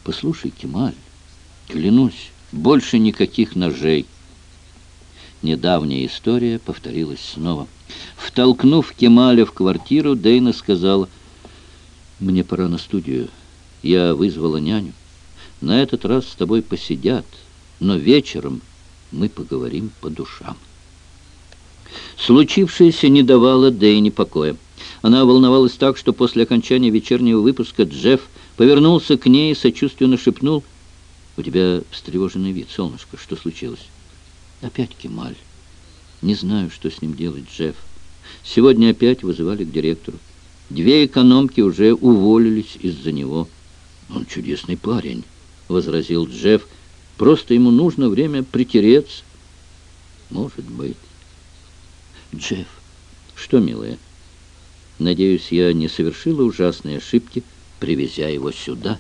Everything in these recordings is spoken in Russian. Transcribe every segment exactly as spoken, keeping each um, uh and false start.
Послушай, Кемаль, клянусь, больше никаких ножей. Недавняя история повторилась снова. Втолкнув Кемаля в квартиру, Дейна сказала: «Мне пора на студию. Я вызвала няню. На этот раз с тобой посидят, но вечером мы поговорим по душам». Случившееся не давало Дейне покоя. Она волновалась так, что после окончания вечернего выпуска Джефф повернулся к ней и сочувственно шепнул: «У тебя встревоженный вид, солнышко. Что случилось?» «Опять Кемаль. Не знаю, что с ним делать, Джефф. Сегодня опять вызывали к директору. Две экономки уже уволились из-за него». «Он чудесный парень», — возразил Джефф. «Просто ему нужно время притереться». «Может быть». «Джефф». «Что, милая? Надеюсь, я не совершила ужасной ошибки, привезя его сюда».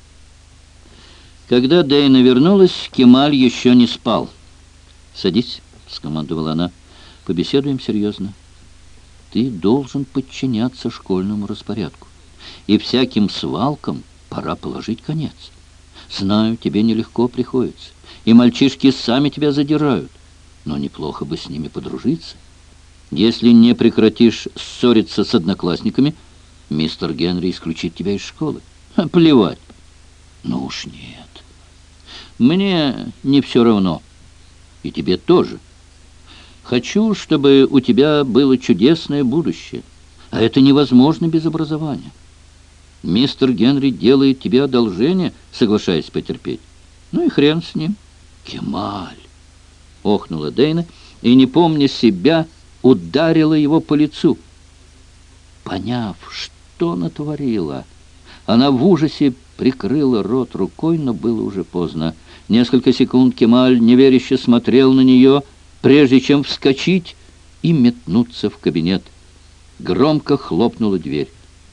Когда Дейна вернулась, Кемаль еще не спал. «Садись», — скомандовала она, — «побеседуем серьезно. Ты должен подчиняться школьному распорядку, и всяким свалкам пора положить конец. Знаю, тебе нелегко приходится, и мальчишки сами тебя задирают, но неплохо бы с ними подружиться. Если не прекратишь ссориться с одноклассниками, мистер Генри исключит тебя из школы. Ха, плевать». «Ну уж нет. Мне не все равно. И тебе тоже. Хочу, чтобы у тебя было чудесное будущее, а это невозможно без образования. Мистер Генри делает тебе одолжение, соглашаясь потерпеть. Ну и хрен с ним». «Кемаль!» — охнула Дейна и, не помня себя, ударила его по лицу. Поняв, что натворила, она в ужасе прикрыла рот рукой, но было уже поздно. Несколько секунд Кемаль неверяще смотрел на нее, прежде чем вскочить и метнуться в кабинет. Громко хлопнула дверь.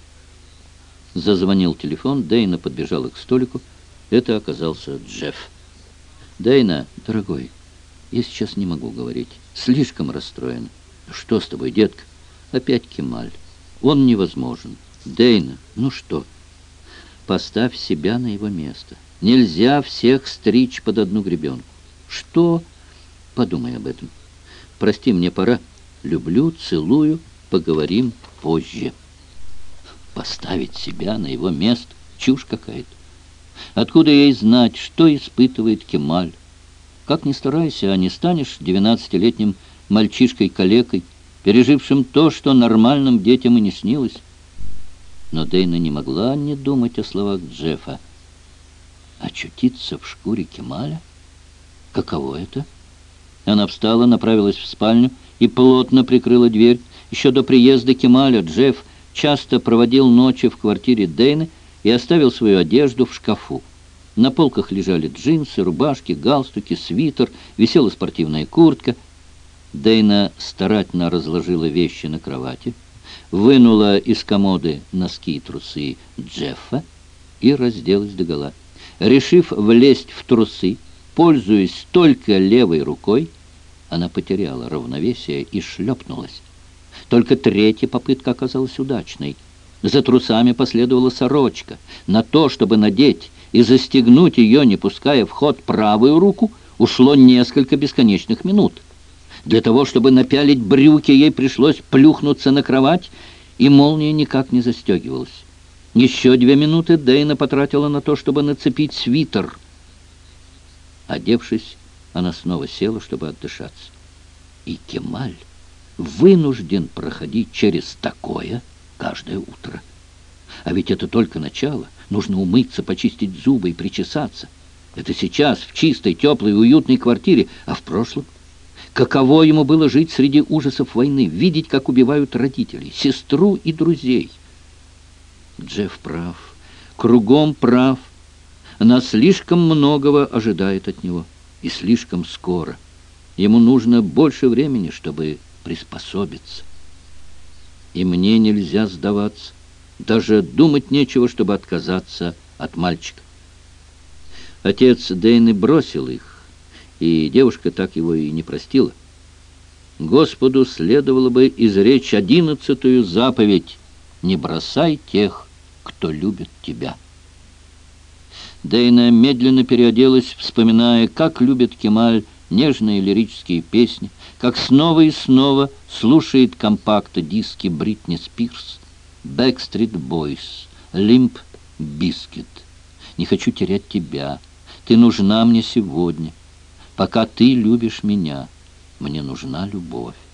Зазвонил телефон, Дейна подбежала к столику. Это оказался Джефф. «Дейна, дорогой, я сейчас не могу говорить. Слишком расстроен». «Что с тобой, детка?» «Опять Кемаль. Он невозможен». «Дейна, ну что?» «Поставь себя на его место. Нельзя всех стричь под одну гребенку». «Что?» «Подумай об этом. Прости, мне пора. Люблю, целую, поговорим позже». Поставить себя на его место? Чушь какая-то. Откуда ей знать, что испытывает Кемаль? Как ни старайся, а не станешь двенадцатилетним мальчишкой-калекой, пережившим то, что нормальным детям и не снилось. Но Дейна не могла не думать о словах Джеффа. Очутиться в шкуре Кемаля? Каково это? Она встала, направилась в спальню и плотно прикрыла дверь. Еще до приезда Кемаля Джефф часто проводил ночи в квартире Дейны и оставил свою одежду в шкафу. На полках лежали джинсы, рубашки, галстуки, свитер, висела спортивная куртка. Дейна старательно разложила вещи на кровати, вынула из комоды носки и трусы Джеффа и разделась догола. Решив влезть в трусы, пользуясь только левой рукой, она потеряла равновесие и шлепнулась. Только третья попытка оказалась удачной. За трусами последовала сорочка. На то, чтобы надеть и застегнуть ее, не пуская в ход правую руку, ушло несколько бесконечных минут. Для того, чтобы напялить брюки, ей пришлось плюхнуться на кровать, и молния никак не застегивалась. Еще две минуты Дейна потратила на то, чтобы нацепить свитер. Одевшись, она снова села, чтобы отдышаться. И Кемаль вынужден проходить через такое каждое утро. А ведь это только начало. Нужно умыться, почистить зубы и причесаться. Это сейчас, в чистой, теплой, уютной квартире. А в прошлом? Каково ему было жить среди ужасов войны, видеть, как убивают родителей, сестру и друзей? Джефф прав. Кругом прав. Она слишком многого ожидает от него. И слишком скоро. Ему нужно больше времени, чтобы приспособиться. И мне нельзя сдаваться. Даже думать нечего, чтобы отказаться от мальчика. Отец Дейны бросил их, и девушка так его и не простила. Господу следовало бы изречь одиннадцатую заповедь: «Не бросай тех, кто любит тебя». Дейна медленно переоделась, вспоминая, как любит Кемаль нежные лирические песни, как снова и снова слушает компакт-диски Бритни Спирс, Backstreet Boys, Limp Bizkit. «Не хочу терять тебя. Ты нужна мне сегодня. Пока ты любишь меня, мне нужна любовь».